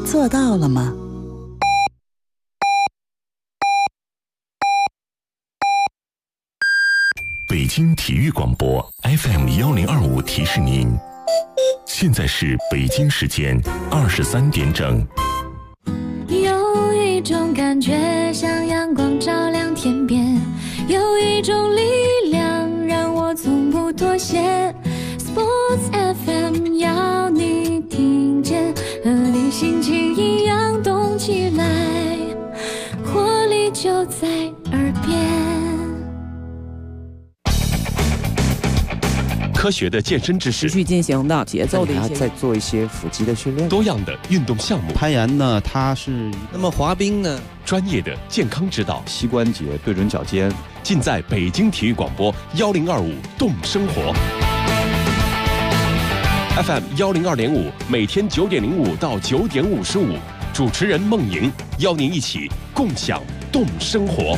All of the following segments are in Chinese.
做到了吗？ 北京体育广播 FM1025提示您，现在是北京时间23点整。 有一种感觉像阳光照亮天边，有一种力量让我从不妥协。 Sports FM 要你听见，和你心情一样动起来，活力就在耳边。 科学的健身知识， 持续进行的节奏的一些， 再做一些腹肌的训练， 多样的运动项目。 攀岩呢，它是那么滑冰呢， 专业的健康指导， 膝关节对准脚尖， 尽在北京体育广播1025动生活 FM 102.5，每天9点05到9点55，主持人孟莹邀您一起共享动生活。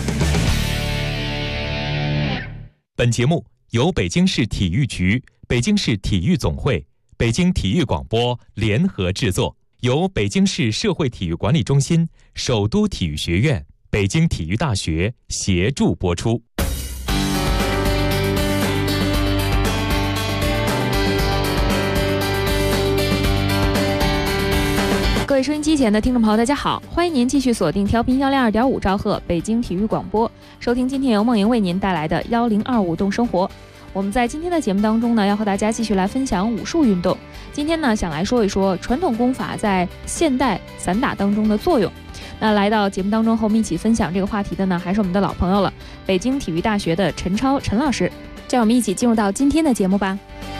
本节目由北京市体育局、北京市体育总会、北京体育广播联合制作，由北京市社会体育管理中心、首都体育学院、北京体育大学协助播出。 各位收音机前的听众朋友，大家好，欢迎您继续锁定调频102.5兆赫北京体育广播，收听今天由梦莹为您带来的1025动生活。我们在今天的节目当中呢，要和大家继续来分享武术运动。今天呢，想来说一说传统功法在现代散打当中的作用。那来到节目当中和我们一起分享这个话题的呢，还是我们的老朋友了，北京体育大学的陈超陈老师。这样我们一起进入到今天的节目吧。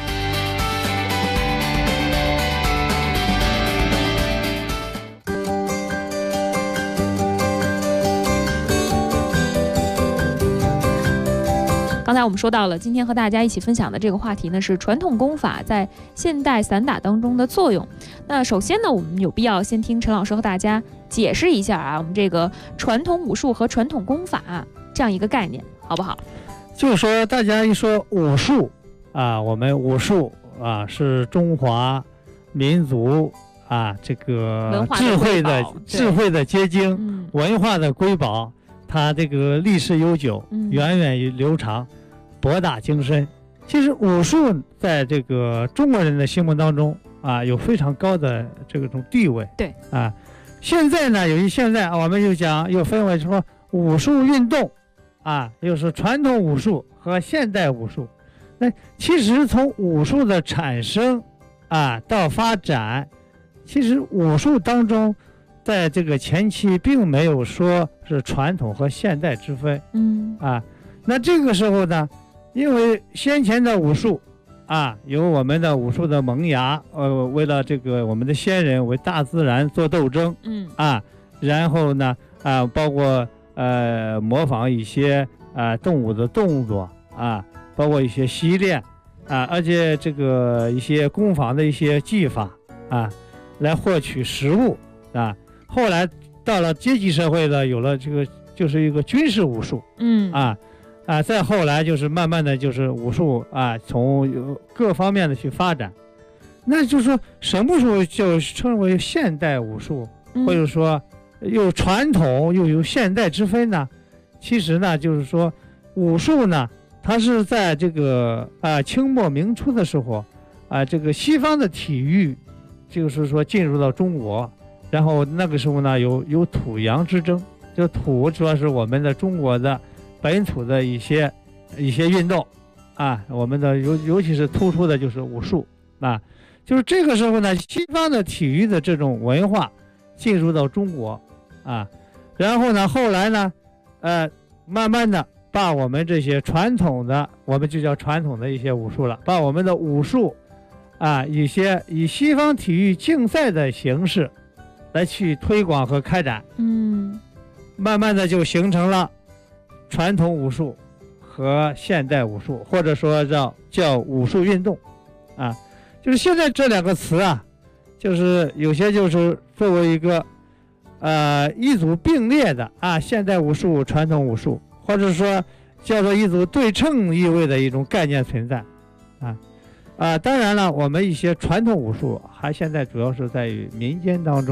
刚才我们说到了，今天和大家一起分享的这个话题呢，是传统功法在现代散打当中的作用。那首先呢，我们有必要先听陈老师和大家解释一下啊，我们这个传统武术和传统功法这样一个概念，好不好？ 就是说，大家一说武术我们武术是中华民族这个智慧的结晶，文化的瑰宝，它这个历史悠久，源远流长，博大精深。其实武术在这个中国人的心目当中有非常高的这种地位。 对现在呢，由于现在我们又分为说武术运动又是传统武术和现代武术。那其实从武术的产生到发展，其实武术当中在这个前期并没有说是传统和现代之分。那这个时候呢，因为先前的武术有我们的武术的萌芽，为了这个我们的先人为大自然做斗争，然后呢包括模仿一些动物的动作包括一些习练而且这个一些攻防的一些技法来获取食物后来到了阶级社会呢，有了这个就是一个军事武术，再后来就是慢慢的就是武术从各方面的去发展。那就是说什么时候就称为现代武术，或者说有传统又有现代之分呢？其实呢，就是说武术呢，它是在这个清末明初的时候这个西方的体育就是说进入到中国，然后那个时候呢有土洋之争，就土主要是我们的中国的本土的一些运动我们的尤其是突出的就是武术就是这个时候呢，西方的体育的这种文化进入到中国然后呢后来呢慢慢的把我们这些传统的，我们就叫传统的一些武术了，把我们的武术以西方体育竞赛的形式来去推广和开展，慢慢的就形成了传统武术和现代武术，或者说叫武术运动就是现在这两个词就是有些就是作为一个一组并列的现代武术、传统武术，或者说叫做一组对称意味的一种概念存在当然了，我们一些传统武术还现在主要是在于民间当中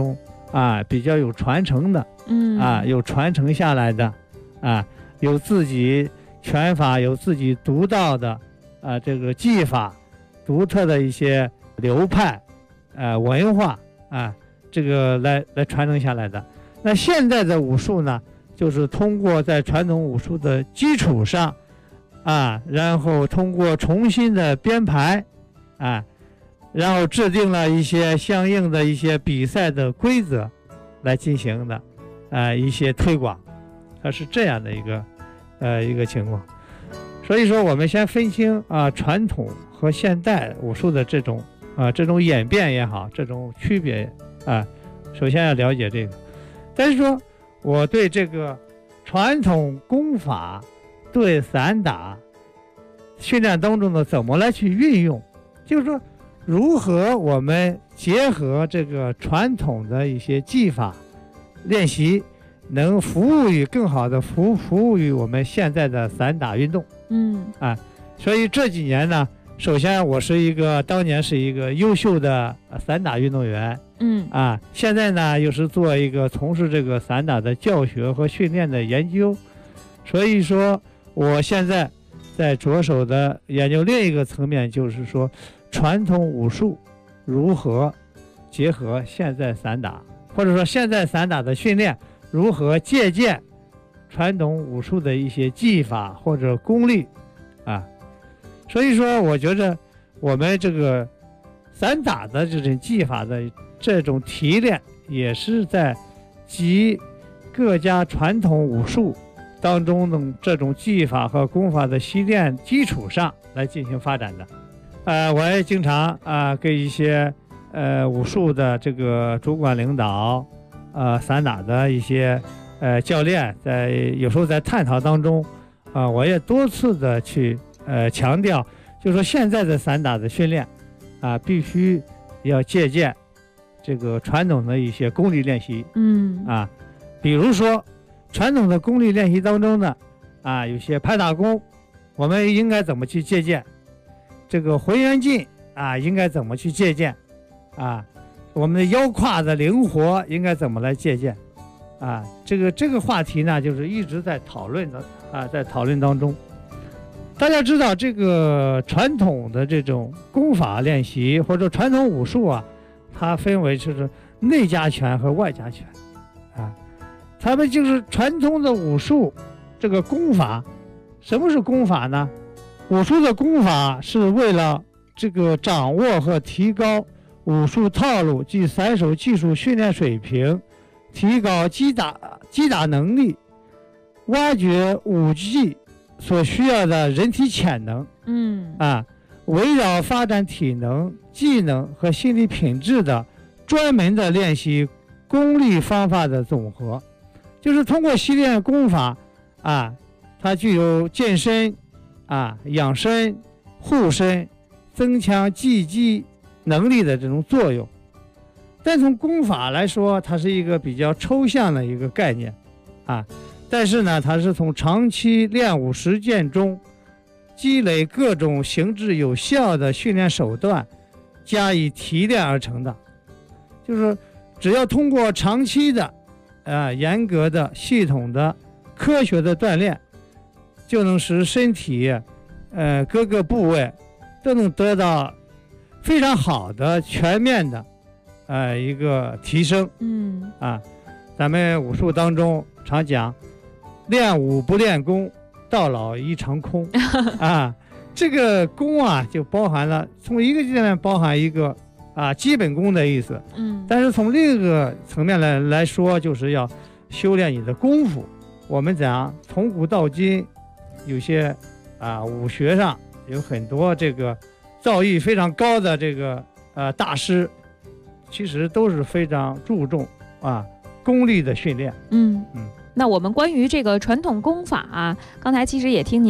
比较有传承的，有传承下来的，有自己拳法，有自己独到的这个技法，独特的一些流派，文化这个来传承下来的。那现在的武术呢，就是通过在传统武术的基础上，然后通过重新的编排，然后制定了一些相应的一些比赛的规则来进行的，一些推广，它是这样的一个情况。所以说，我们先分清传统和现代武术的这种演变也好，这种区别首先要了解这个。但是说，我对这个传统功法对散打训练当中的怎么来去运用，就是说如何我们结合这个传统的一些技法练习，能更好的服务于我们现在的散打运动。所以这几年呢，首先我当年是一个优秀的散打运动员，现在呢又是从事这个散打的教学和训练的研究，所以说我现在在着手的研究另一个层面，就是说传统武术如何结合现在散打，或者说现在散打的训练如何借鉴传统武术的一些技法或者功力所以说我觉得我们这个散打的这种技法的这种提炼，也是在集各家传统武术当中的这种技法和功法的习练基础上来进行发展的。我也经常跟一些武术的这个主管领导，散打的一些教练，有时候在探讨当中，我也多次的去强调，就是说现在的散打的训练必须要借鉴这个传统的一些功力练习。比如说传统的功力练习当中呢，有些拍打功，我们应该怎么去借鉴？这个回旋劲应该怎么去借鉴？我们的腰胯的灵活应该怎么来借鉴？这个话题呢，就是一直在讨论当中。大家知道，这个传统的这种功法练习或者传统武术它分为就是内家拳和外家拳他们就是传统的武术这个功法。什么是功法呢？武术的功法是为了这个掌握和提高武术套路及散手技术训练水平，提高击打能力，挖掘武技所需要的人体潜能，围绕发展体能、技能和心理品质的专门的练习功力方法的总和。就是通过习练功法它具有健身养生、护身、增强技击能力的这种作用。但从功法来说，它是一个比较抽象的一个概念但是呢，它是从长期练武实践中积累各种行之有效的训练手段加以提炼而成的。就是只要通过长期的严格的、系统的、科学的锻炼，就能使身体各个部位都能得到非常好的、全面的一个提升。咱们武术当中常讲，练武不练功，到老一场空这个功就包含了从一个阶段包含一个基本功的意思。但是从另一个层面来说，就是要修炼你的功夫。我们讲从古到今，有些武学上有很多这个造诣非常高的这个大师，其实都是非常注重功力的训练。 那我们关于这个传统功法刚才其实也听您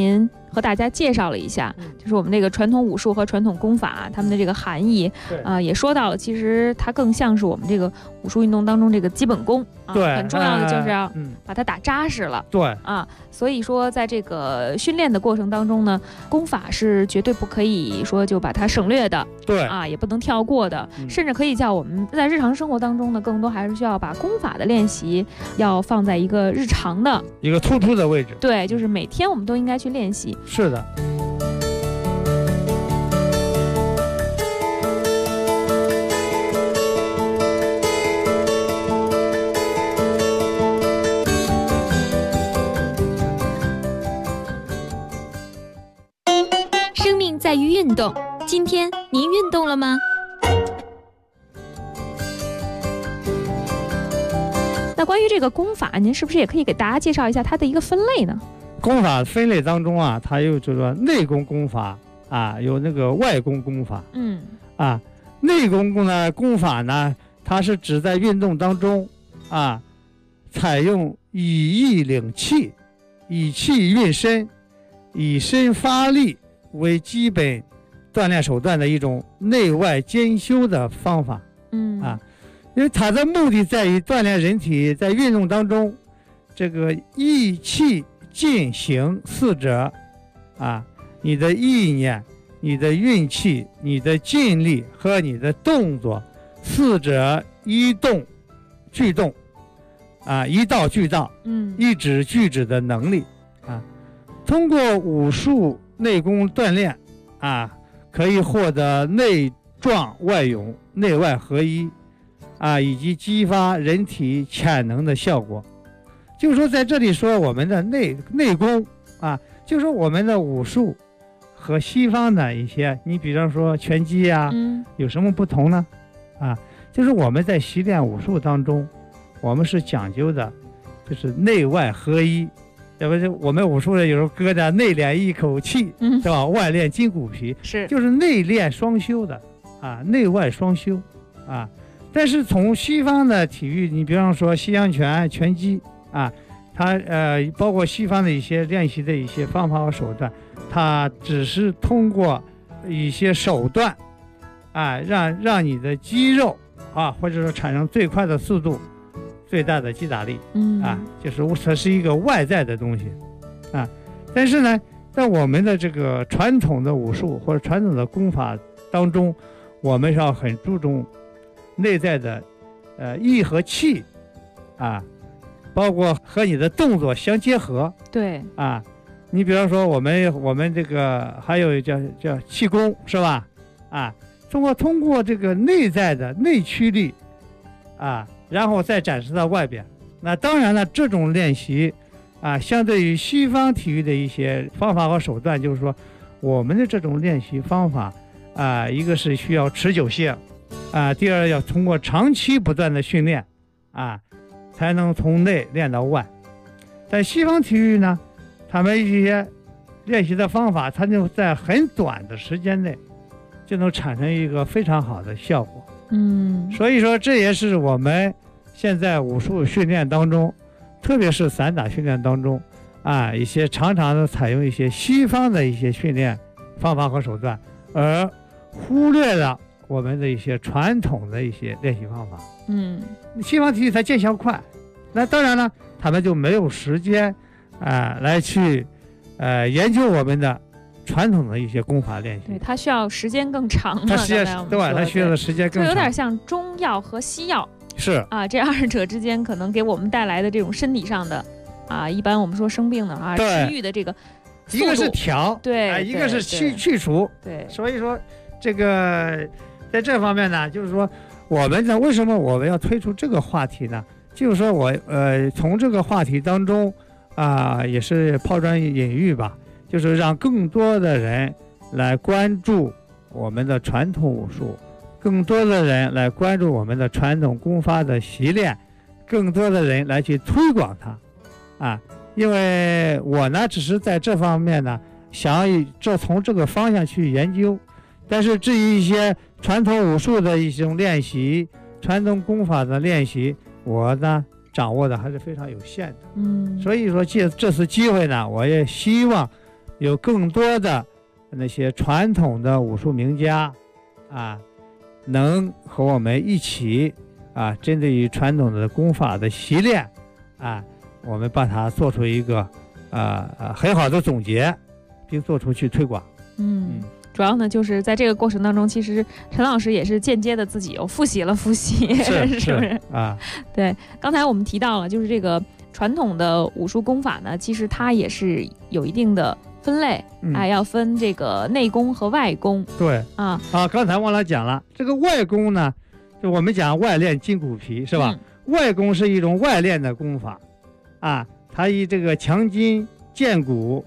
和大家介绍了一下，就是我们这个传统武术和传统功法它们的这个含义也说到了，其实它更像是我们这个武术运动当中这个基本功对， 很重要的就是要把它打扎实了， 对所以说在这个训练的过程当中呢，功法是绝对不可以说就把它省略的， 对也不能跳过的，甚至可以叫我们在日常生活当中呢，更多还是需要把功法的练习要放在一个日常的一个突出的位置， 对，就是每天我们都应该去练习。 是的。 生命在于运动，今天您运动了吗？ 那关于这个功法，您是不是也可以给大家介绍一下它的一个分类呢？ 功法分类当中它有这个内功功法有那个外功功法。内功功法呢，它是指在运动当中采用以意领气，以气运身，以身发力为基本锻炼手段的一种内外兼修的方法。因为它的目的在于锻炼人体在运动当中这个意气进行四者你的意念、你的运气、你的劲力和你的动作四者一动俱动一道俱道一指俱指的能力通过武术内功锻炼可以获得内壮外勇、内外合一以及激发人体潜能的效果。就是说在这里说我们的内功就是说我们的武术和西方的一些，你比方说拳击有什么不同呢？就是我们在习练武术当中，我们是讲究的就是内外合一，要不就我们武术的有时候搁着内练一口气是吧，外练筋骨皮， 是就是内练双修的内外双修但是从西方的体育，你比方说西洋拳、拳击它包括西方的一些练习的一些方法和手段，它只是通过一些手段让你的肌肉或者说产生最快的速度、最大的击打力就是它是一个外在的东西但是呢，在我们的这个传统的武术或者传统的功法当中，我们是要很注重内在的意和气包括和你的动作相结合。 对你比方说我们这个还有叫气功是吧通过这个内在的内驱力然后再展示到外边。那当然了，这种练习相对于西方体育的一些方法和手段，就是说我们的这种练习方法一个是需要持久性第二要通过长期不断的训练才能从内练到外。但西方体育呢，他们一些练习的方法，它就在很短的时间内就能产生一个非常好的效果。所以说这也是我们现在武术训练当中，特别是散打训练当中一些常常的采用一些西方的一些训练方法和手段，而忽略了我们的一些传统的一些练习方法。西方体育它见效快，那当然了，他们就没有时间来去研究我们的传统的一些功法练习。 对，它需要时间更长。 它需要它需要的时间更长， 就有点像中药和西药。 是这二者之间可能给我们带来的这种身体上的一般我们说生病的治愈的这个速度， 一个是调， 对， 一个是去除， 对。 所以说这个在这方面呢，就是说我们呢，为什么我们要推出这个话题呢？就是说我从这个话题当中也是抛砖引玉吧，就是让更多的人来关注我们的传统武术，更多的人来关注我们的传统功法的习练，更多的人来去推广它因为我呢只是在这方面呢想要从这个方向去研究，但是至于一些传统武术的一种练习、传统功法的练习，我呢掌握的还是非常有限的。所以说借这次机会呢，我也希望有更多的那些传统的武术名家啊，能和我们一起啊，针对于传统的功法的习练啊，我们把它做出一个很好的总结，并做出去推广。 主要呢，就是在这个过程当中，其实陈老师也是间接的自己又复习了复习，是不是啊？ 对，刚才我们提到了，就是这个传统的武术功法呢，其实它也是有一定的分类，要分这个内功和外功。 对啊，刚才忘了讲了，这个外功呢，就我们讲外练筋骨皮，是吧？外功是一种外练的功法啊，它以这个强筋健骨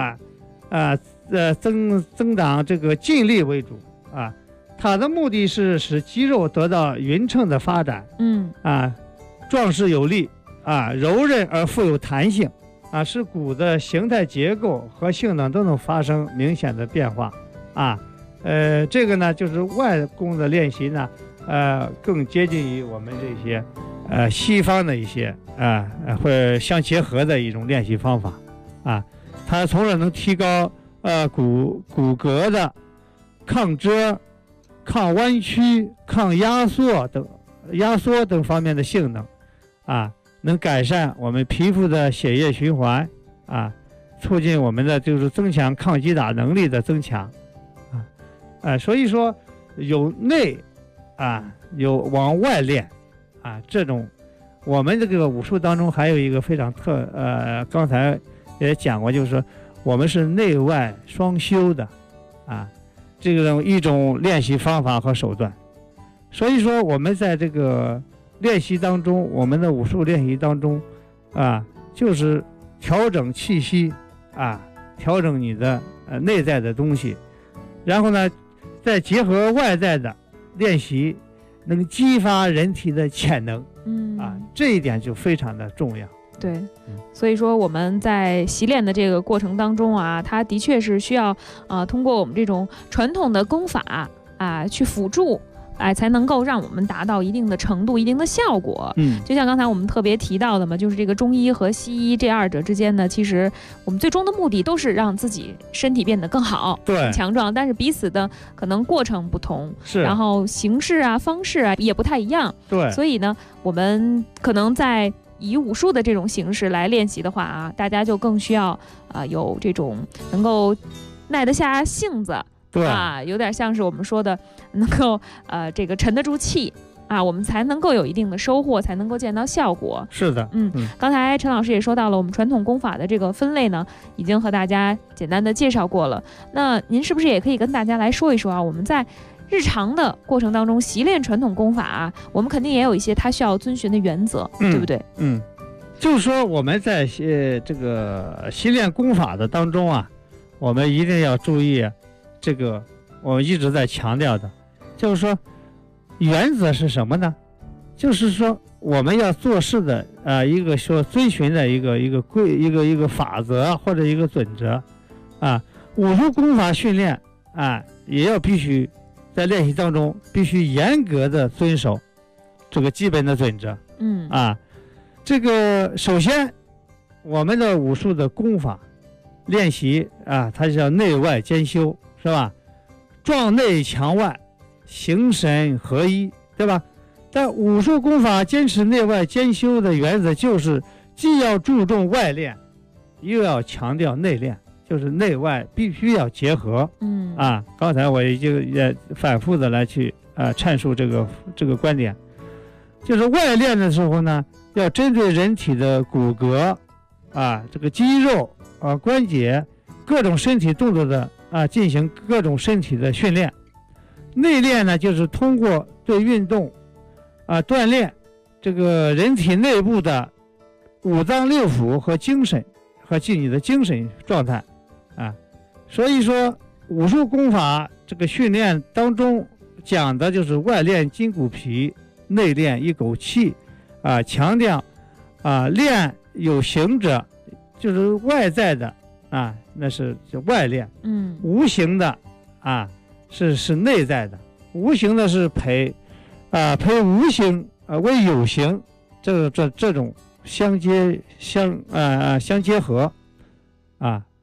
增长这个劲力为主啊，它的目的是使肌肉得到匀称的发展，壮实有力啊，柔韧而富有弹性啊，使骨的形态结构和性能都能发生明显的变化啊。这个呢，就是外功的练习呢，更接近于我们这些西方的一些会相结合的一种练习方法啊，它从而能提高骨骼的抗折、抗弯曲、抗压缩等方面的性能啊，能改善我们皮肤的血液循环啊，促进我们的就是增强抗击打能力的增强所以说有内有往外练这种我们这个武术当中还有一个非常刚才也讲过，就是说我们是内外双修的这个一种练习方法和手段。所以说我们在这个练习当中，我们的武术练习当中就是调整气息调整你的内在的东西，然后呢再结合外在的练习，能激发人体的潜能这一点就非常的重要。 对，所以说我们在习练的这个过程当中它的确是需要通过我们这种传统的功法去辅助才能够让我们达到一定的程度、一定的效果。就像刚才我们特别提到的嘛，就是这个中医和西医这二者之间呢，其实我们最终的目的都是让自己身体变得更好、更强壮，但是彼此的可能过程不同，然后形式方式也不太一样。 对， 所以呢，我们可能在以武术的这种形式来练习的话大家就更需要有这种能够耐得下性子。 对有点像是我们说的能够这个沉得住气我们才能够有一定的收获，才能够见到效果。 是的， 刚才陈老师也说到了，我们传统功法的这个分类呢，已经和大家简单的介绍过了。那您是不是也可以跟大家来说一说我们在日常的过程当中习练传统功法我们肯定也有一些它需要遵循的原则，对不对？ 就是说我们在这个习练功法的当中我们一定要注意这个我们一直在强调的，就是说原则是什么呢？就是说我们要做事的一个说遵循的一个法则或者一个准则武术功法训练也要必须在练习当中必须严格的遵守这个基本的准则。这个首先我们的武术的功法练习它叫内外兼修，是吧？壮内强外，形神合一，对吧？但武术功法坚持内外兼修的原则就是既要注重外练，又要强调内练，就是内外必须要结合。刚才我已经也反复的来去阐述这个观点，就是外练的时候呢，要针对人体的骨骼这个肌肉关节各种身体动作的进行各种身体的训练。内练呢，就是通过对运动锻炼这个人体内部的五脏六腑和精神和你的精神状态所以说武术功法这个训练当中讲的就是外练筋骨皮，内练一口气强调练有形者，就是外在的那是外练，无形的是内在的，无形的是陪无形为有形，这种相结合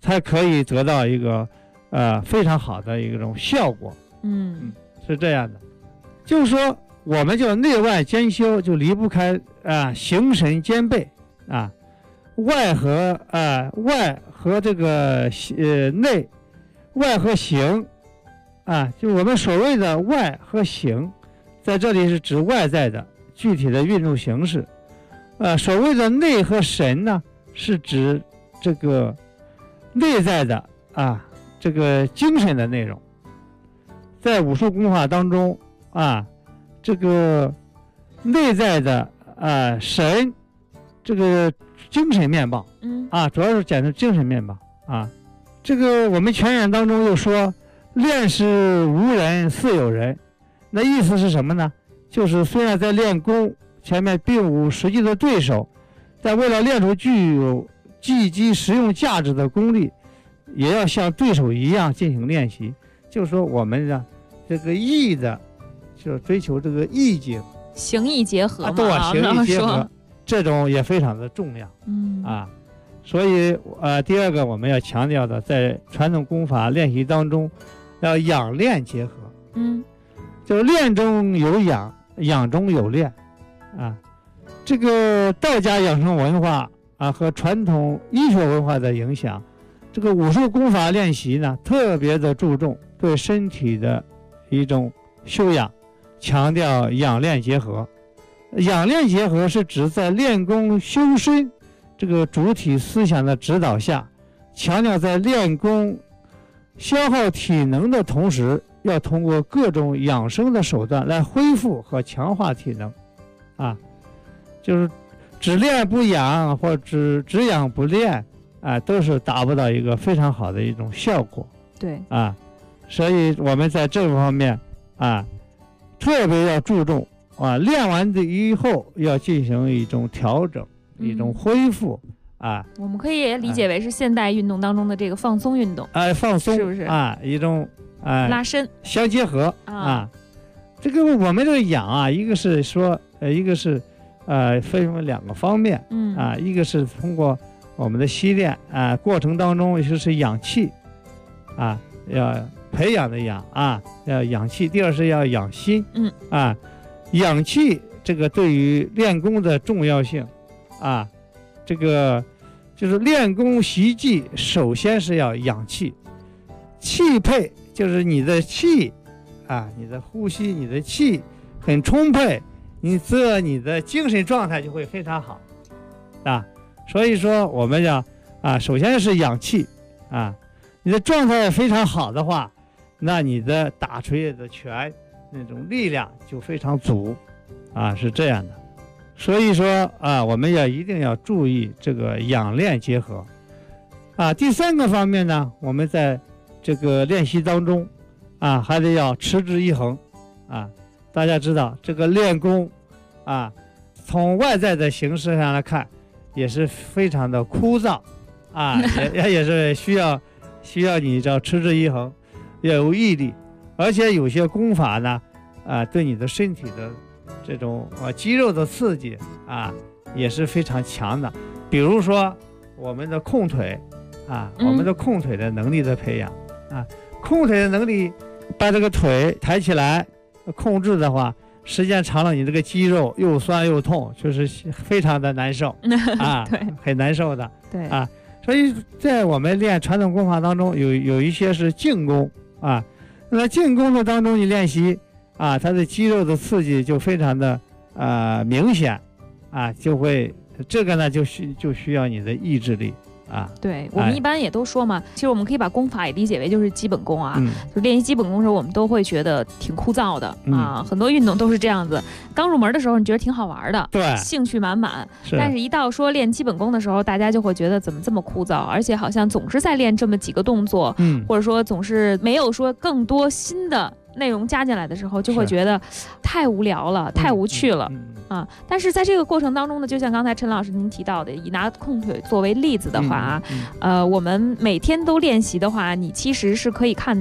才可以得到一个非常好的一种效果。是这样的，就是说我们就内外兼修，就离不开形神兼备啊，外和这个内，外和形啊，就我们所谓的外和形，在这里是指外在的具体的运动形式。所谓的内和神呢，是指这个内在的这个精神的内容。在武术功法当中这个内在的神，这个精神面貌主要是讲的精神面貌这个我们拳眼当中又说练是无人似有人，那意思是什么呢？就是虽然在练功前面并无实际的对手，但为了练出具有技击实用价值的功力，也要像对手一样进行练习。就是说我们的这个艺的，就是追求这个意境， 形意结合嘛， 对，形意结合，这种也非常的重要。所以第二个我们要强调的，在传统功法练习当中，要养练结合。就是练中有养，养中有练这个道家养生文化和传统医学文化的影响，这个武术功法练习呢，特别的注重对身体的一种修养，强调养练结合。养练结合是指在练功修身这个主体思想的指导下，强调在练功消耗体能的同时，要通过各种养生的手段来恢复和强化体能就是只练不养或只养不练都是达不到一个非常好的一种效果。 对所以我们在这方面特别要注重练完的以后要进行一种调整，一种恢复我们可以也理解为是现代运动当中的这个放松运动放松是不是一种拉伸相结合这个我们这个养一个是说一个是分为两个方面一个是通过我们的习练过程当中就是养气要培养的养要养气。第二是要养心养气这个对于练功的重要性这个就是练功习技首先是要养气，气配就是你的气你的呼吸，你的气很充沛，你的精神状态就会非常好所以说我们要首先是养气你的状态非常好的话，那你的打锤的拳那种力量就非常足是这样的。所以说我们一定要注意这个养练结合第三个方面呢，我们在这个练习当中还得要持之以恒大家知道这个练功从外在的形式上来看也是非常的枯燥也是需要你要持之以恒，要有毅力，而且有些功法呢对你的身体的这种肌肉的刺激也是非常强的。比如说我们的控腿我们的控腿的能力的培养控腿的能力，把这个腿抬起来控制的话，时间长了你这个肌肉又酸又痛，就是非常的难受对， 很难受的对所以在我们练传统功法当中有一些是静功那静功的当中你练习它的肌肉的刺激就非常的明显就会这个呢就需要你的意志力对，我们一般也都说嘛，其实我们可以把功法也理解为就是基本功就练习基本功的时候，我们都会觉得挺枯燥的很多运动都是这样子。刚入门的时候，你觉得挺好玩的， 对， 兴趣满满。但是一到说练基本功的时候，大家就会觉得怎么这么枯燥，而且好像总是在练这么几个动作，或者说总是没有说更多新的内容加进来的时候，就会觉得太无聊了，太无趣了但是在这个过程当中呢，就像刚才陈老师您提到的，以拿控腿作为例子的话我们每天都练习的话，你其实是可以看到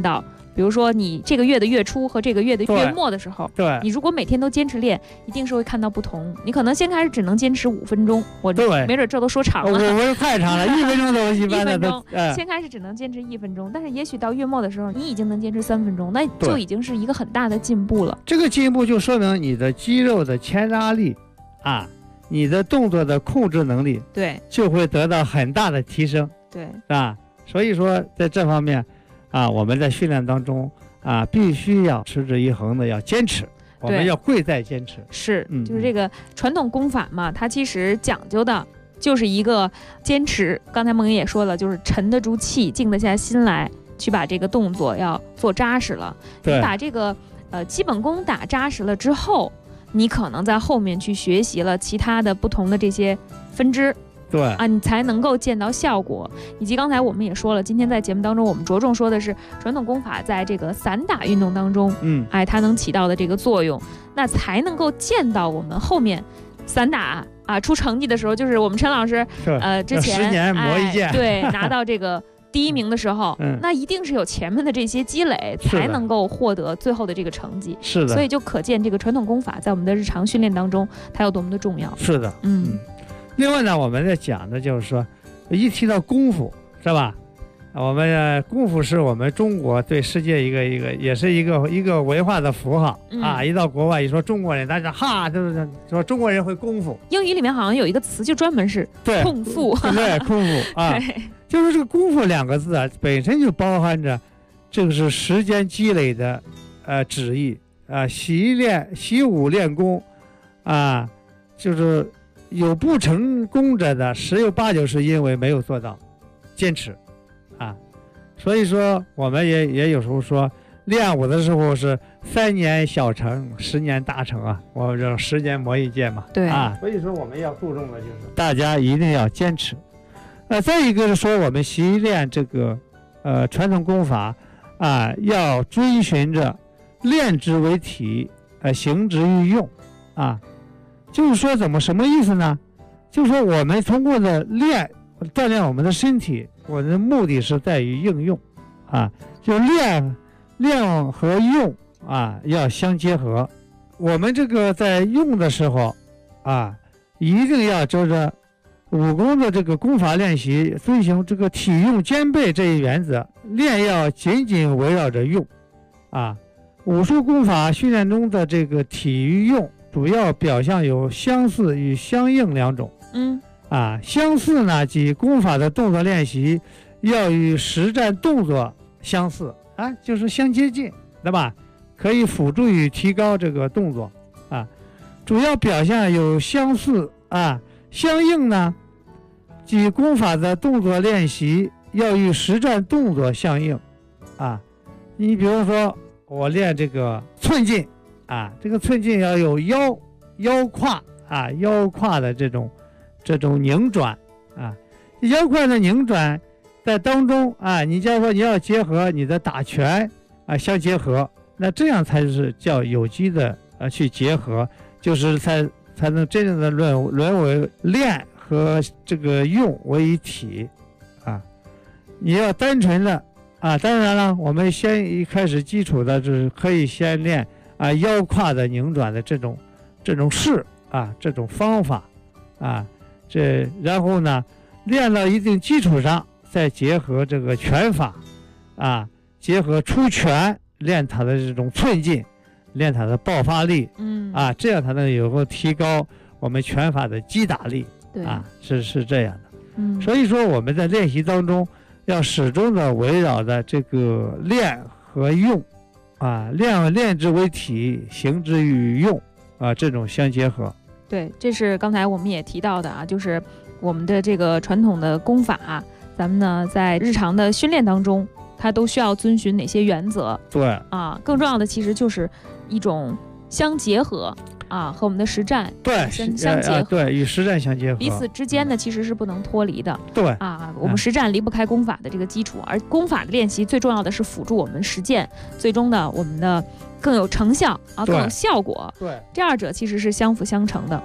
比如说你这个月的月初和这个月的月末的时候， 对， 你如果每天都坚持练，一定是会看到不同。你可能先开始只能坚持5分钟，我没准这都说长了， 我太长了，1分钟都一般的都。 先开始只能坚持1分钟，但是也许到月末的时候，你已经能坚持3分钟，那就已经是一个很大的进步了。 这个进步就说明你的肌肉的牵拉力啊，你的动作的控制能力， 对， 就会得到很大的提升， 对， 啊，所以说在这方面啊，我们在训练当中啊，必须要持之以恒的要坚持，我们要贵在坚持。 是，就是这个传统功法嘛，它其实讲究的就是一个坚持。刚才梦莹也说了，就是沉得住气，静得下心来，去把这个动作要做扎实了。你把这个基本功打扎实了之后，你可能在后面去学习了其他的不同的这些分支。 对啊，你才能够见到效果。以及刚才我们也说了，今天在节目当中，我们着重说的是传统功法在这个散打运动当中，它能起到的这个作用，那才能够见到我们后面散打啊出成绩的时候，就是我们陈老师之前 10年磨一剑， 对，拿到这个第1名的时候，那一定是有前面的这些积累，才能够获得最后的这个成绩。 是的， 所以就可见这个传统功法在我们的日常训练当中，它有多么的重要。 是的，另外呢，我们在讲的就是说，一提到功夫，是吧？我们功夫是我们中国对世界也是一个文化的符号啊。一到国外一说中国人，大家就是说中国人会功夫。 英语里面好像有一个词就专门是空腹， 对，空腹啊，就是这个功夫2个字啊，本身就包含着这个是时间积累的旨意啊，习武练功啊，就是有不成功者的10有8九是因为没有做到坚持啊。所以说我们也有时候说练武的时候是3年小成10年大成啊，我这10年磨一剑嘛， 对啊，所以说我们要注重的就是大家一定要坚持。再一个是说我们习练这个传统功法啊，要遵循着练之为体，行之于用啊。就是说什么意思呢？就是说我们通过的锻炼我们的身体，我们的目的是在于应用啊，就练和用啊要相结合。我们这个在用的时候啊，一定要就是武功的这个功法练习遵循这个体用兼备这一原则，练要紧紧围绕着用啊。武术功法训练中的这个体与用主要表象有相似与相应2种。相似呢，即功法的动作练习要与实战动作相似啊，就是相接近，对吧？可以辅助于提高这个动作啊。主要表现有相似啊，相应呢，即功法的动作练习要与实战动作相应啊。你比如说我练这个寸劲啊，这个寸劲要有腰胯啊，腰胯的这种拧转啊，腰胯的拧转在当中啊，你假如说你要结合你的打拳啊相结合，那这样才是叫有机的去结合，就是才能真正的沦为练和这个用为一体啊。你要单纯的啊，当然了，我们一开始基础的就是可以先练啊腰胯的拧转的这种式啊，这种方法啊，然后呢练到一定基础上，再结合这个拳法啊，结合出拳练它的这种寸劲，练它的爆发力，啊，这样才能有个提高我们拳法的击打力，啊，是这样的。所以说我们在练习当中要始终的围绕着这个练和用啊，练之为体，行之于用啊，这种相结合。 对，这是刚才我们也提到的啊，就是我们的这个传统的功法，咱们呢在日常的训练当中，它都需要遵循哪些原则？ 对啊，更重要的其实就是一种相结合啊，和我们的实战相结合， 对，与实战相结合， 彼此之间呢其实是不能脱离的。 对啊，我们实战离不开功法的这个基础，而功法的练习最重要的是辅助我们实践，最终的我们的更有成效啊，更有效果。 对， 这二者其实是相辅相成的。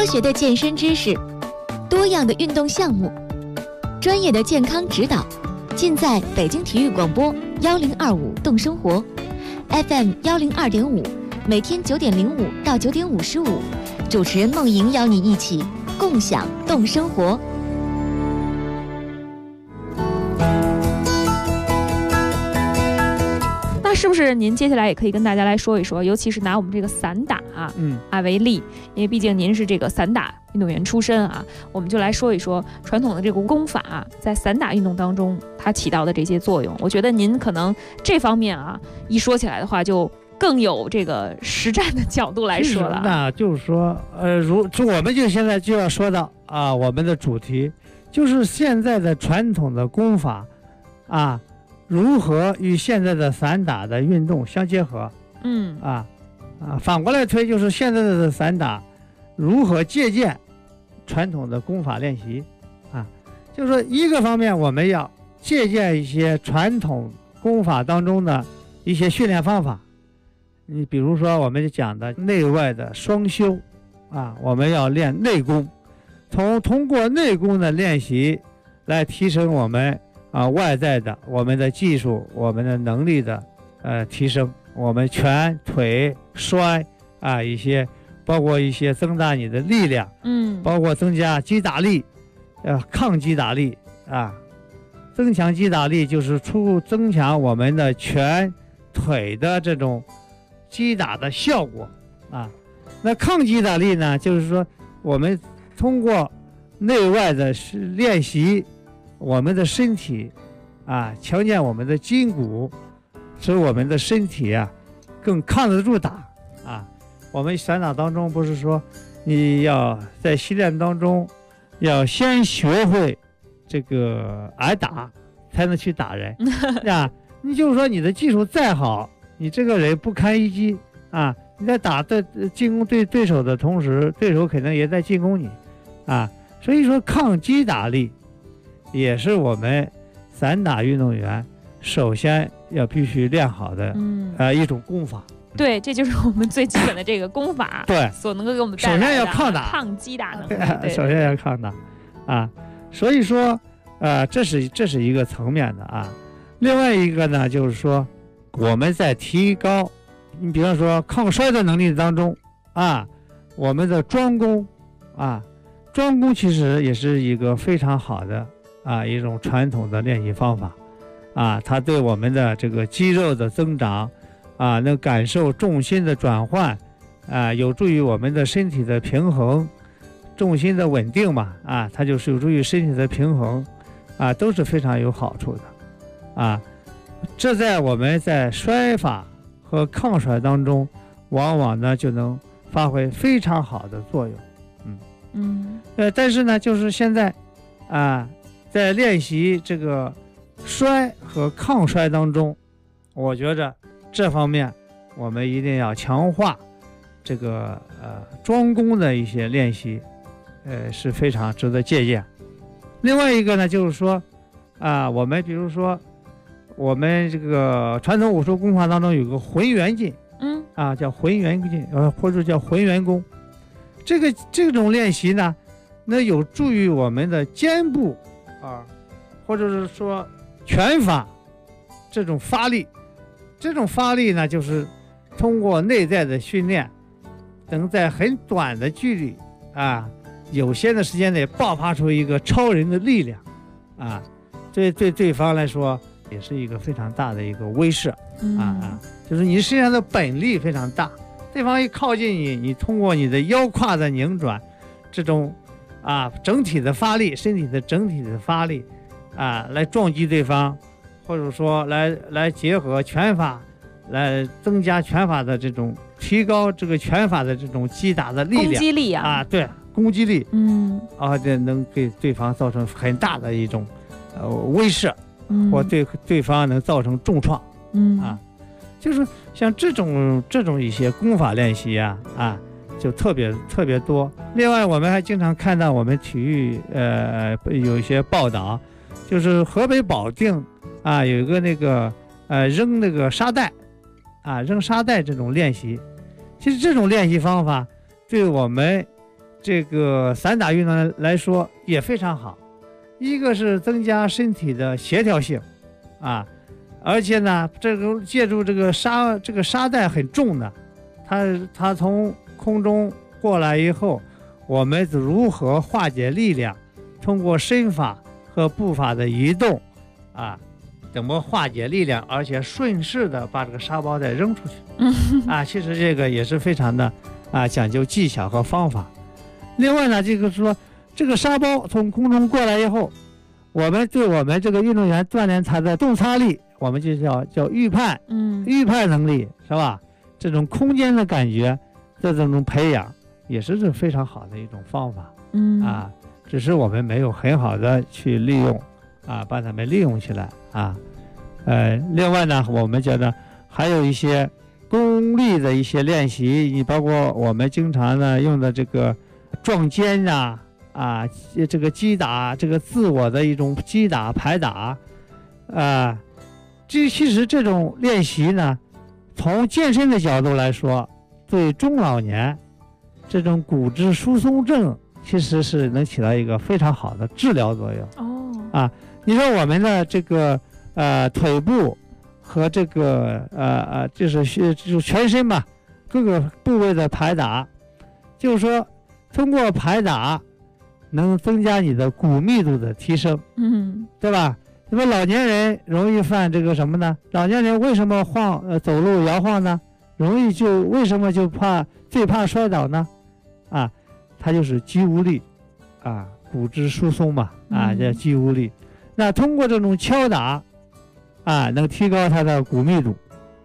学的健身知识，多样的运动项目，专业的健康指导，尽在北京体育广播1025动生活 FM 102.5，每天9点05到9点55，主持人梦莹邀你一起共享动生活。 那是不是您接下来也可以跟大家来说一说，尤其是拿我们这个散打为例，因为毕竟您是这个散打运动员出身啊，我们就来说一说传统的这个功法在散打运动当中它起到的这些作用。我觉得您可能这方面一说起来的话，就更有这个实战的角度来说了。 那就是说，我们就现在就要说到我们的主题就是现在的传统的功法如何与现在的散打的运动相结合？反过来推，就是现在的散打如何借鉴传统的功法练习就是说一个方面我们要借鉴一些传统功法当中的一些训练方法，你比如说我们讲的内外的双修我们要练内功，通过内功的练习来提升我们外在的我们的技术，我们的能力的提升，我们拳腿摔一些，包括一些增大你的力量，包括增加击打力，抗击打力增强击打力就是增强我们的拳腿的这种击打的效果那抗击打力呢，就是说我们通过内外的练习我们的身体强健我们的筋骨，使我们的身体更抗得住打我们散打当中不是说你要在习练当中要先学会这个挨打才能去打人你就是说你的技术再好，你这个人不堪一击你在进攻对手的同时，对手肯定也在进攻你所以说抗击打力也是我们散打运动员首先要必须练好的一种功法。 对，这就是我们最基本的这个功法所能够给我们带来的首先要抗打， 抗击打能力首先要抗打所以说这是一个层面的另外一个呢，就是说我们在提高你比方说抗摔的能力当中我们的桩功桩功其实也是一个非常好的一种传统的练习方法它对我们的这个肌肉的增长能感受重心的转换有助于我们的身体的平衡，重心的稳定嘛它就是有助于身体的平衡都是非常有好处的这在我们在摔法和抗摔当中往往呢就能发挥非常好的作用但是呢就是现在在练习这个摔和抗摔当中，我觉着这方面我们一定要强化这个桩功的一些练习是非常值得借鉴。另外一个呢就是说我们比如说我们这个传统武术功法当中有个浑圆劲叫浑圆劲或者叫浑圆功，这种练习呢那有助于我们的肩部或者是说拳法这种发力，这种发力呢就是通过内在的训练能在很短的距离有限的时间内爆发出一个超人的力量对对方来说也是一个非常大的一个威慑就是你身上的本力非常大，对方一靠近你，你通过你的腰胯的拧转这种整体的发力，身体的整体的发力来撞击对方，或者说来结合拳法来增加拳法的这种提高这个拳法的这种击打的力量， 攻击力对攻击力这能给对方造成很大的一种威慑或对方能造成重创就是像这种一些功法练习就特别多。另外我们还经常看到我们体育有一些报道，就是河北保定有一个那个扔那个沙袋扔沙袋这种练习，其实这种练习方法对我们这个散打运动来说也非常好。一个是增加身体的协调性啊，而且呢，这个借助这个沙袋很重的，它从空中过来以后，我们如何化解力量，通过身法和步伐的移动啊，怎么化解力量，而且顺势的把这个沙包再扔出去啊，其实这个也是非常的讲究技巧和方法。另外呢，这个说这个沙包从空中过来以后，我们对我们这个运动员锻炼他的洞察力，我们就叫预判，预判能力是吧？这种空间的感觉的这种培养，也是非常好的一种方法，只是我们没有很好的去利用把它们利用起来啊。另外呢，我们觉得还有一些功力的一些练习，你包括我们经常呢用的这个撞肩这个击打，这个自我的一种击打排打其实这种练习呢，从健身的角度来说，对中老年这种骨质疏松症其实是能起到一个非常好的治疗作用。你说我们的这个腿部和这个就是全身嘛，各个部位的排打，就是说通过排打能增加你的骨密度的提升，对吧？那么老年人容易犯这个什么呢？老年人为什么走路摇晃呢？为什么最怕摔倒呢？它就是肌无力骨质疏松嘛叫肌无力。那通过这种敲打能提高它的骨密度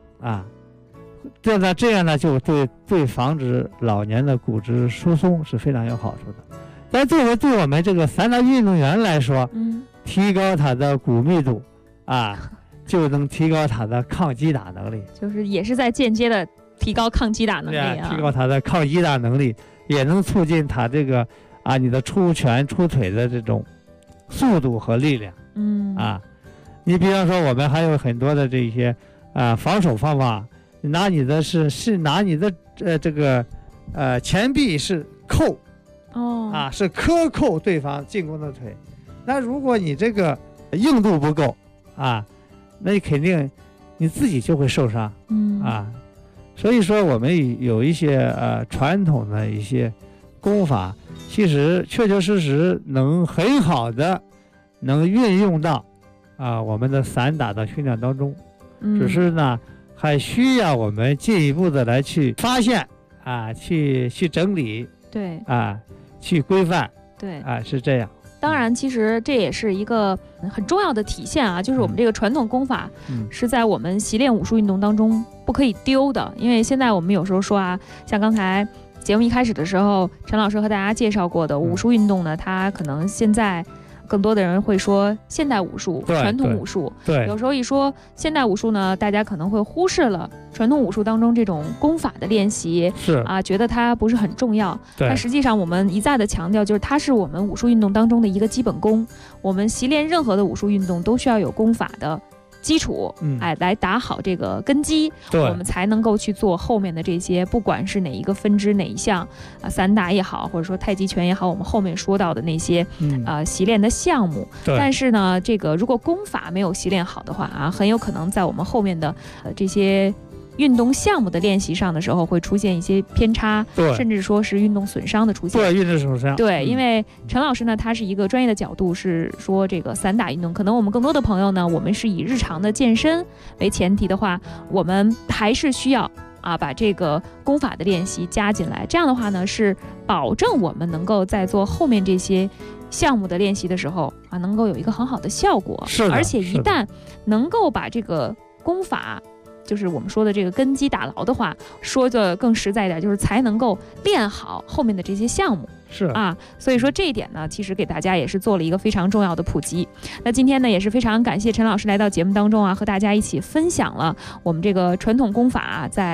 这样呢就对防止老年的骨质疏松是非常有好处的。但作为对我们这个散打运动员来说，提高它的骨密度就能提高它的抗击打能力， 就是也是在间接的提高抗击打能力提高它的抗击打能力，也能促进它这个你的出拳出腿的这种速度和力量。你比方说我们还有很多的这些防守方法，拿你的这个前臂是扣是克扣对方进攻的腿。那如果你这个硬度不够那你肯定你自己就会受伤所以说我们有一些传统的一些功法，其实确确实实能很好的能运用到我们的散打的训练当中，只是呢还需要我们进一步的来去发现去整理， 对去规范， 对是这样。 当然其实这也是一个很重要的体现就是我们这个传统功法是在我们习练武术运动当中不可以丢的。因为现在我们有时候说像刚才节目一开始的时候陈老师和大家介绍过的武术运动呢，它可能现在更多的人会说现代武术、传统武术。 对， 有时候一说现代武术呢，大家可能会忽视了传统武术当中这种功法的练习，觉得它不是很重要。但实际上我们一再的强调，就是它是我们武术运动当中的一个基本功。我们习练任何的武术运动都需要有功法的基础，来打好这个根基，我们才能够去做后面的这些，不管是哪一个分支哪一项散打也好，或者说太极拳也好，我们后面说到的那些习练的项目。但是呢，这个如果功法没有习练好的话很有可能在我们后面的这些运动项目的练习上的时候会出现一些偏差，甚至说是运动损伤的出现。 运动损伤。 因为陈老师呢，他是一个专业的角度，是说这个散打运动，可能我们更多的朋友呢，我们是以日常的健身为前提的话，我们还是需要把这个功法的练习加进来。这样的话呢，是保证我们能够在做后面这些项目的练习的时候能够有一个很好的效果。而且一旦能够把这个功法，就是我们说的这个根基打牢的话，说的更实在一点，就是才能够练好后面的这些项目。所以说这一点呢，其实给大家也是做了一个非常重要的普及。那今天呢，也是非常感谢陈老师来到节目当中和大家一起分享了我们这个传统功法在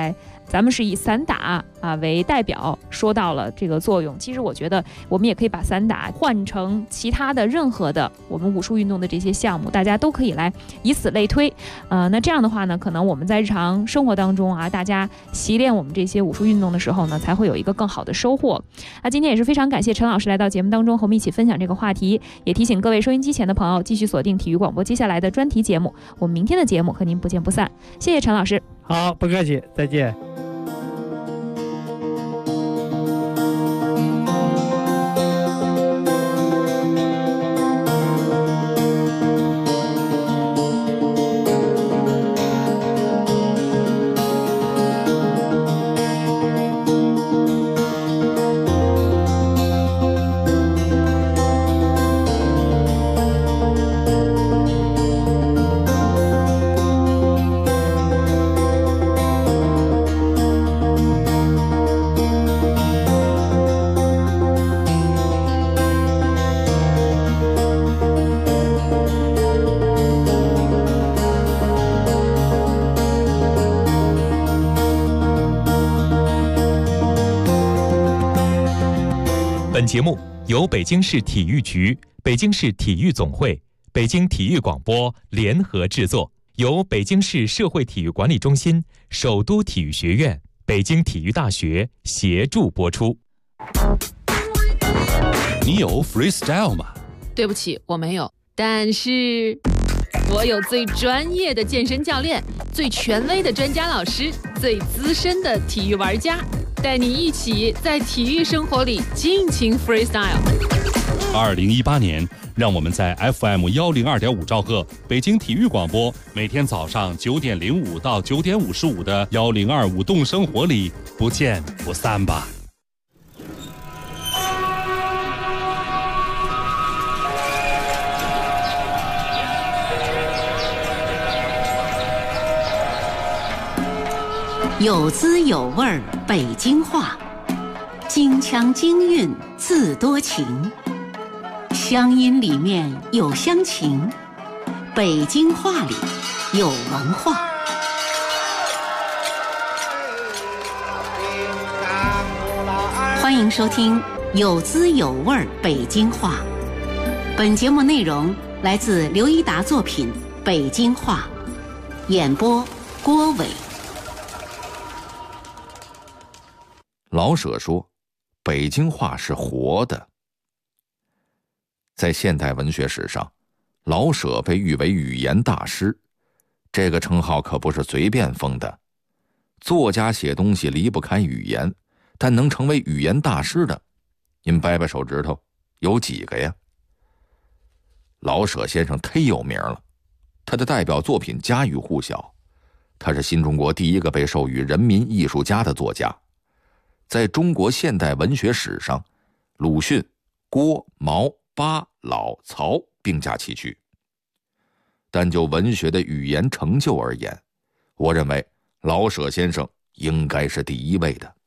咱们是以散打为代表说到了这个作用。其实我觉得我们也可以把散打换成其他的任何的我们武术运动的这些项目，大家都可以来以此类推。那这样的话呢，可能我们在日常生活当中大家习练我们这些武术运动的时候呢，才会有一个更好的收获。今天也是非常感谢陈老师来到节目当中和我们一起分享这个话题，也提醒各位收音机前的朋友继续锁定体育广播接下来的专题节目，我们明天的节目和您不见不散。谢谢陈老师。 好，不客气，再见。 本节目由北京市体育局、北京市体育总会、北京体育广播联合制作，由北京市社会体育管理中心、首都体育学院、北京体育大学协助播出。 你有 freestyle 吗？ 对不起，我没有，但是我有最专业的健身教练，最权威的专家老师，最资深的体育玩家，带你一起在体育生活里尽情 freestyle。 2018年，让我们在 FM 102.5兆赫北京体育广播，每天早上9点05到9点55的1025动生活里不见不散吧。 有滋有味儿北京话，京腔京韵自多情，乡音里面有乡情，北京话里有文化。欢迎收听有滋有味儿北京话。本节目内容来自刘一达作品《北京话》，演播郭伟。 老舍说，北京话是活的。在现代文学史上，老舍被誉为语言大师，这个称号可不是随便封的。作家写东西离不开语言，但能成为语言大师的，您掰掰手指头，有几个呀？老舍先生忒有名了，他的代表作品家喻户晓，他是新中国第一个被授予人民艺术家的作家。在中国现代文学史上，鲁迅、郭、毛、巴、老、曹并驾齐驱。但就文学的语言成就而言，我认为老舍先生应该是第一位的。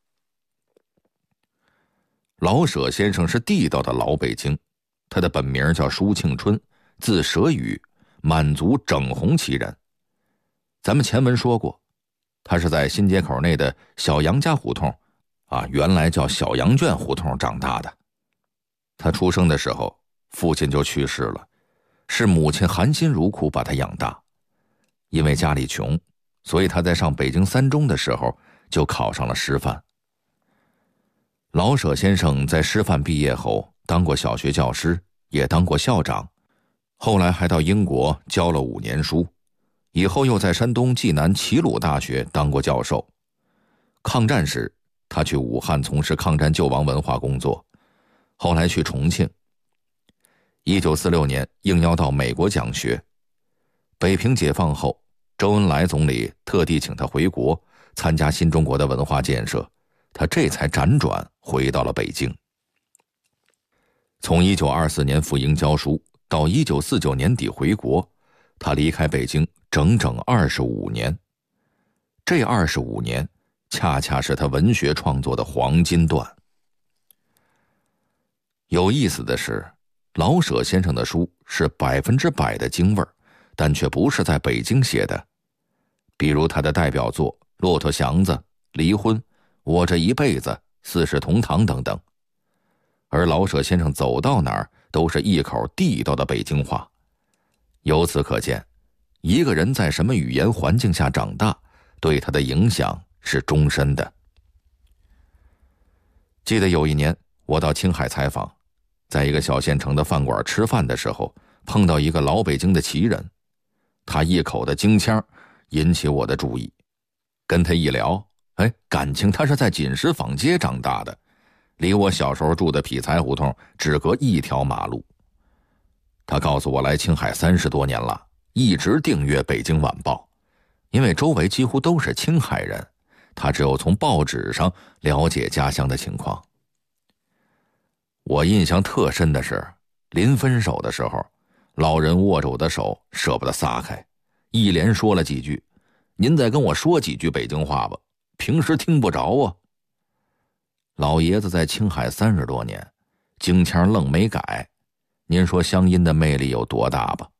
老舍先生是地道的老北京，他的本名叫舒庆春，字舍宇，满族整红旗人。咱们前文说过，他是在新街口内的小杨家胡同原来叫小羊圈胡同长大的。他出生的时候，父亲就去世了，是母亲含辛茹苦把他养大。因为家里穷，所以他在上北京三中的时候就考上了师范。老舍先生在师范毕业后当过小学教师，也当过校长，后来还到英国教了5年书，以后又在山东济南齐鲁大学当过教授。抗战时他去武汉从事抗战救亡文化工作，后来去重庆。1946年应邀到美国讲学。北平解放后，周恩来总理特地请他回国参加新中国的文化建设，他这才辗转回到了北京。从1924年赴英教书到1949年底回国，他离开北京整整25年。这25年恰恰是他文学创作的黄金段。有意思的是，老舍先生的书是100%的京味儿，但却不是在北京写的。比如他的代表作《骆驼祥子》《 离婚、我这一辈子、四世同堂等等。而老舍先生走到哪儿都是一口地道的北京话。由此可见，一个人在什么语言环境下长大，对他的影响是终身的。记得有一年我到青海采访，在一个小县城的饭馆吃饭的时候，碰到一个老北京的奇人，他一口的京腔引起我的注意。跟他一聊，感情他是在锦石坊街长大的，离我小时候住的匹才胡同只隔一条马路。他告诉我来青海30多年了，一直订阅《北京晚报》，因为周围几乎都是青海人，他只有从报纸上了解家乡的情况。我印象特深的是，临分手的时候，老人握着我的手舍不得撒开，一连说了几句：“您再跟我说几句北京话吧，平时听不着啊。”老爷子在青海30多年，京腔愣没改，您说乡音的魅力有多大吧？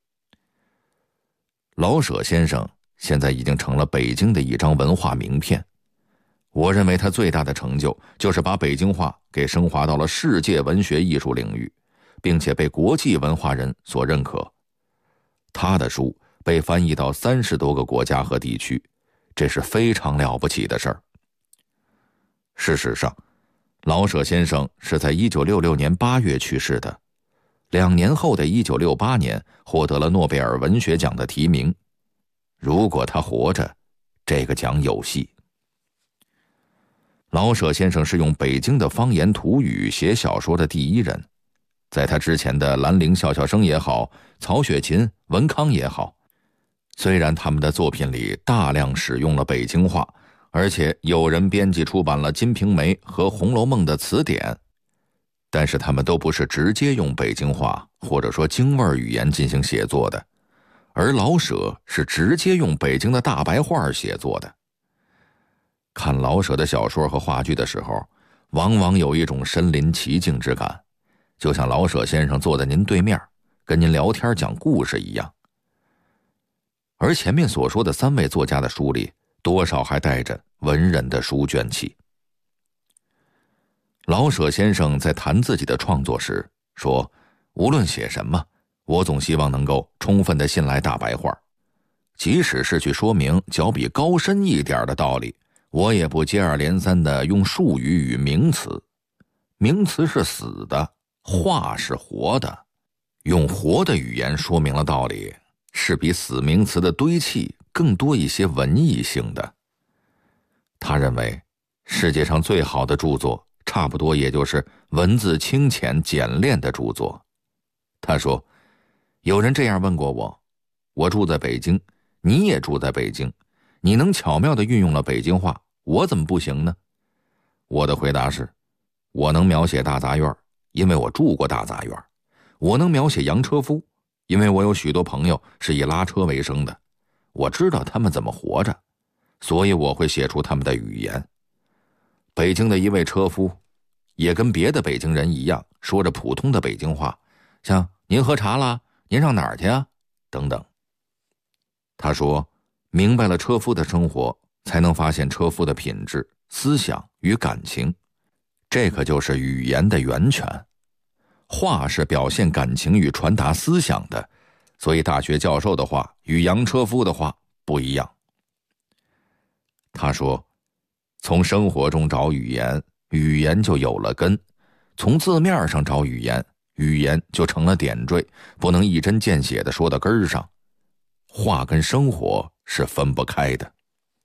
老舍先生现在已经成了北京的一张文化名片。我认为他最大的成就就是把北京话给升华到了世界文学艺术领域，并且被国际文化人所认可。他的书被翻译到30多个国家和地区，这是非常了不起的事儿。事实上，老舍先生是在1966年8月去世的，2年后的1968年获得了诺贝尔文学奖的提名。如果他活着，这个奖有戏。老舍先生是用北京的方言土语写小说的第一人，在他之前的兰陵笑笑生也好，曹雪芹、文康也好，虽然他们的作品里大量使用了北京话，而且有人编辑出版了《金瓶梅》和《红楼梦》的词典，但是他们都不是直接用北京话或者说京味语言进行写作的，而老舍是直接用北京的大白话写作的。看老舍的小说和话剧的时候，往往有一种身临其境之感，就像老舍先生坐在您对面，跟您聊天讲故事一样。而前面所说的3位作家的书里，多少还带着文人的书卷气。老舍先生在谈自己的创作时说，无论写什么，我总希望能够充分地信赖大白话，即使是去说明较比高深一点的道理，我也不接二连三地用术语与名词。名词是死的，话是活的，用活的语言说明了道理，是比死名词的堆砌更多一些文艺性的。他认为，世界上最好的著作，差不多也就是文字清浅简练的著作。他说，有人这样问过我，我住在北京，你也住在北京，你能巧妙地运用了北京话，我怎么不行呢？我的回答是，我能描写大杂院，因为我住过大杂院；我能描写洋车夫，因为我有许多朋友是以拉车为生的，我知道他们怎么活着，所以我会写出他们的语言。北京的一位车夫也跟别的北京人一样，说着普通的北京话，像您喝茶啦，您上哪儿去啊，等等。他说，明白了车夫的生活，才能发现车夫的品质、思想与感情，这可就是语言的源泉。话是表现感情与传达思想的，所以大学教授的话与洋车夫的话不一样。他说，从生活中找语言，语言就有了根；从字面上找语言，语言就成了点缀，不能一针见血地说到根儿上。话跟生活是分不开的。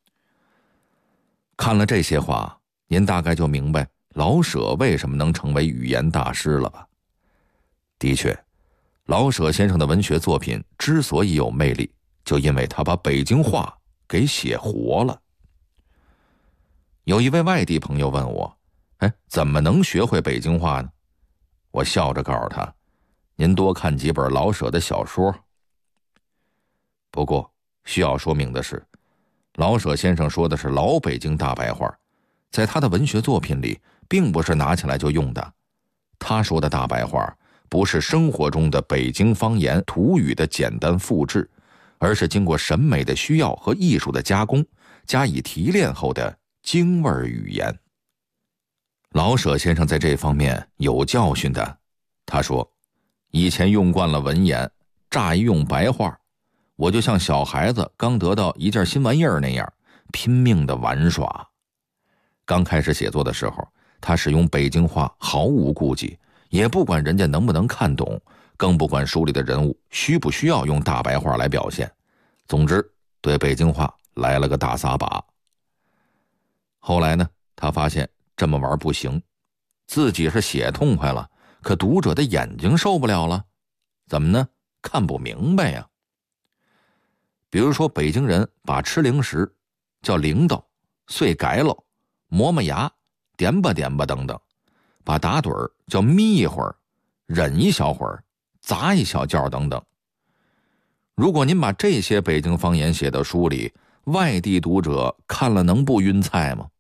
看了这些话，您大概就明白老舍为什么能成为语言大师了吧？的确，老舍先生的文学作品之所以有魅力，就因为他把北京话给写活了。有一位外地朋友问我，怎么能学会北京话呢？我笑着告诉他，您多看几本老舍的小说。不过需要说明的是，老舍先生说的是老北京大白话，在他的文学作品里并不是拿起来就用的。他说的大白话不是生活中的北京方言土语的简单复制，而是经过审美的需要和艺术的加工，加以提炼后的京味语言。老舍先生在这方面有教训的，他说，以前用惯了文言，乍一用白话，我就像小孩子刚得到一件新玩意儿那样，拼命的玩耍。刚开始写作的时候，他使用北京话毫无顾忌，也不管人家能不能看懂，更不管书里的人物需不需要用大白话来表现。总之，对北京话来了个大撒把。后来呢，他发现这么玩不行，自己是写痛快了，可读者的眼睛受不了了。怎么呢？看不明白呀。比如说，北京人把吃零食叫零豆、碎改喽、磨磨牙、点吧点吧等等，把打盹儿叫眯一会儿、忍一小会儿、砸一小觉等等。如果您把这些北京方言写到书里，外地读者看了能不晕菜吗？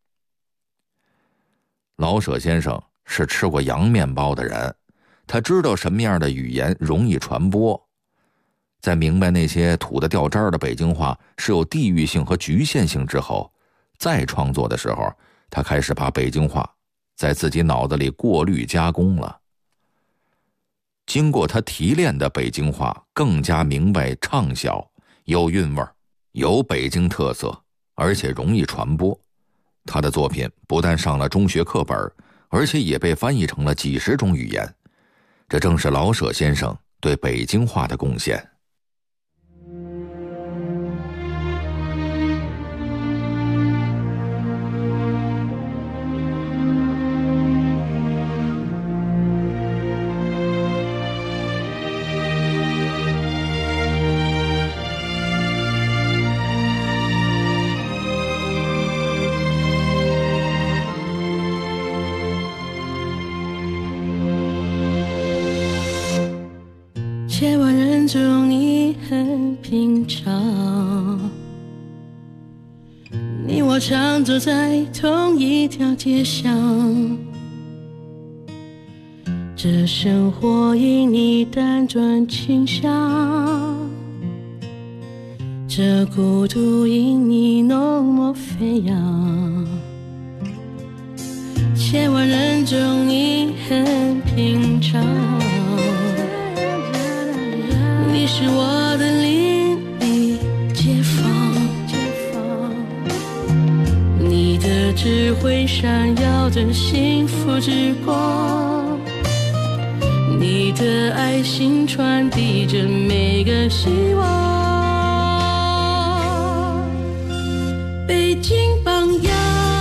老舍先生是吃过洋面包的人，他知道什么样的语言容易传播。在明白那些土得掉渣的北京话是有地域性和局限性之后，再创作的时候，他开始把北京话在自己脑子里过滤加工了。经过他提炼的北京话更加明白畅销，有韵味，有北京特色，而且容易传播。他的作品不但上了中学课本，而且也被翻译成了几十种语言。这正是老舍先生对北京话的贡献。 千万人中你很平常，你我常走在同一条街上，这生活因你辗转倾向，这孤独因你浓墨飞扬。千万人中你很平常，你是我的邻里街坊，你的智慧闪耀着幸福之光，你的爱心传递着每个希望。北京榜样，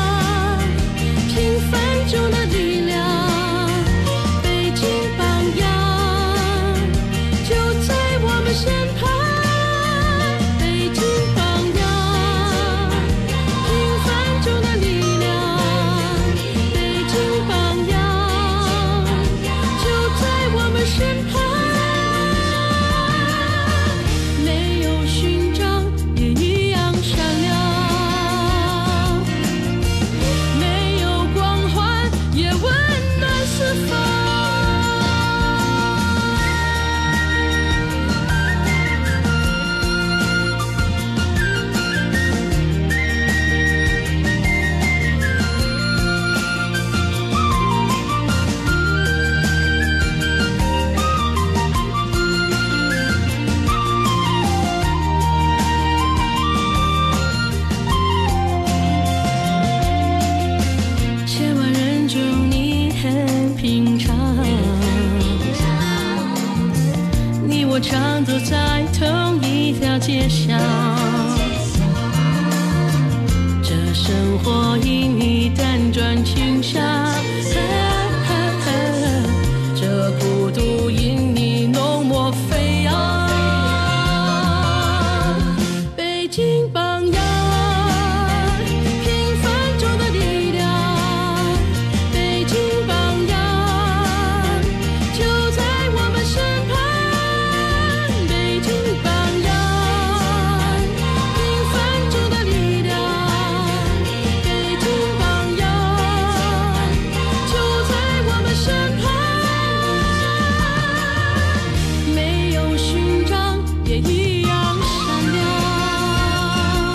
平凡中的力量，北京榜样就在我们身旁。北京榜样，平凡中的力量，北京榜样就在我们身旁。没有勋章也一样闪亮，没有光环也温暖四方。千万人中你很平常，你我常走在同一条街上，这生活因你辗转倾向，这孤独因你浓墨飞扬。北京榜样，平凡中的力量，北京榜样就在我们身旁。北京榜样，平凡中的力量，北京榜样就在我们身旁。没有勋章也一样闪亮，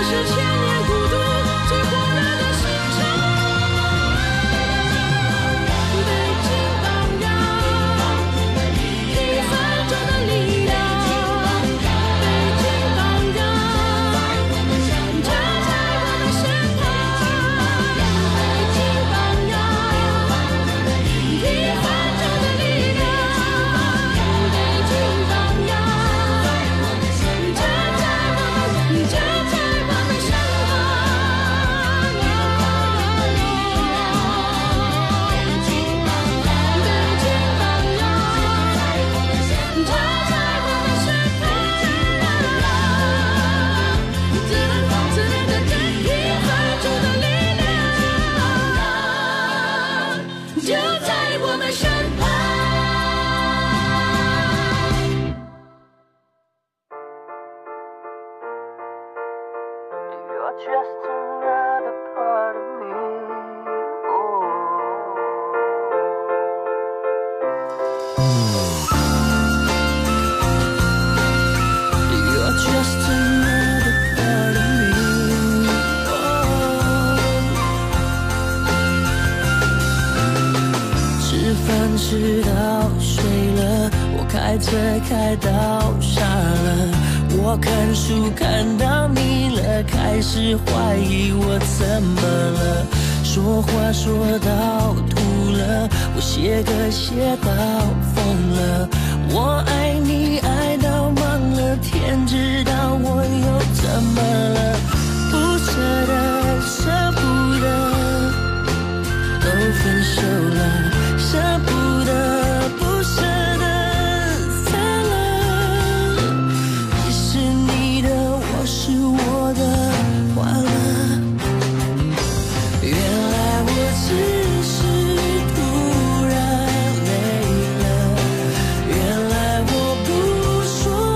直到睡了，我开车开到傻了，我看书看到腻了，开始怀疑我怎么了，说话说到吐了，我写歌写到疯了，我爱你爱到忘了，天知道我又怎么了，不舍得舍不得都分手了，舍不得不舍得散了，你是你的我是我的完了，原来我只是突然累了，原来我不说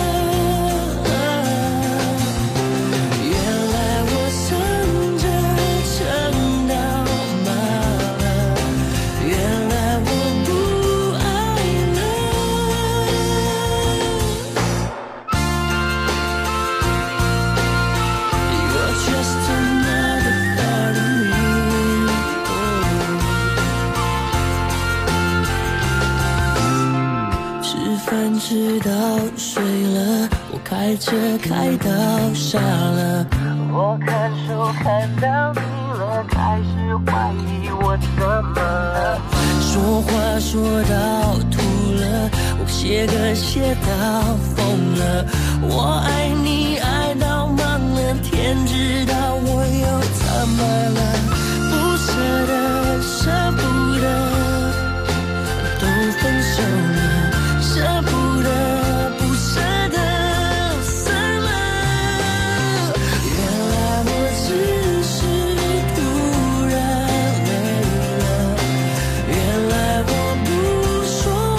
了，原来我撑着撑到麻了，原来我不爱了。You're just another part of me. 吃饭吃到睡了，我开车开到傻了，我看书看到腻了，开始怀疑我怎么了，说话说到吐了，我写歌写到疯了，我爱你爱到忘了，天知道我又怎么了，不舍得舍不得都分手了，舍不得不舍得散了，原来我只是突然累了，原来我不说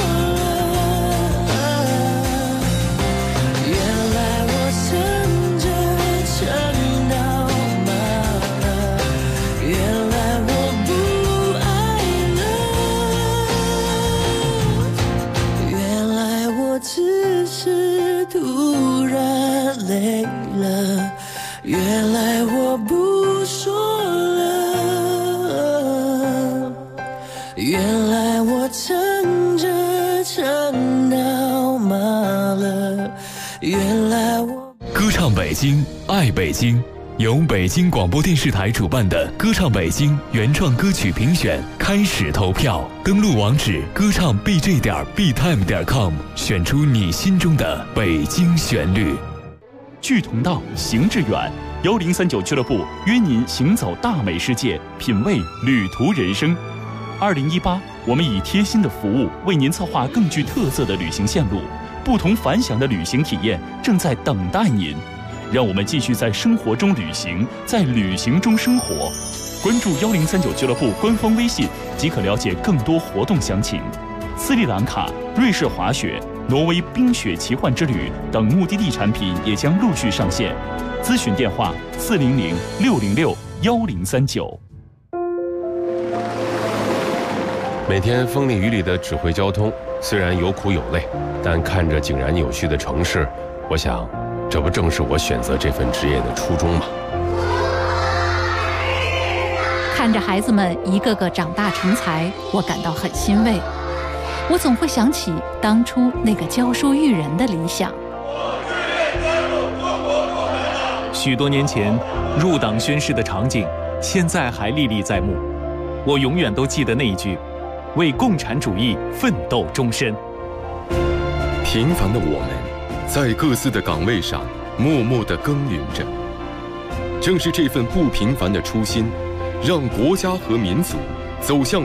了，原来我撑着撑到麻了，原来我不爱了，原来我只是突然累了，原来我不说了，原来我撑着撑到麻了，原来我歌唱北京，爱北京，由北京广播电视台主办的歌唱北京原创歌曲评选开始投票，登录网址歌唱 bj.btime.com， 选出你心中的北京旋律。 聚同道，行致远，1039俱乐部约您行走大美世界，品味旅途人生。2018，我们以贴心的服务为您策划更具特色的旅行线路，不同凡响的旅行体验正在等待您。让我们继续在生活中旅行，在旅行中生活。关注1039俱乐部官方微信即可了解更多活动详情。斯里兰卡、瑞士滑雪、挪威冰雪奇幻之旅等目的地产品也将陆续上线。咨询电话400-606-1039。 每天风里雨里的指挥交通，虽然有苦有累，但看着井然有序的城市，我想这不正是我选择这份职业的初衷吗？ 看着孩子们一个个长大成才，我感到很欣慰。我总会想起当初那个教书育人的理想。 许多年前入党宣誓的场景，现在还历历在目。我永远都记得那一句：为共产主义奋斗终身。 平凡的我们，在各自的岗位上默默地耕耘着。正是这份不平凡的初心，让国家和民族走向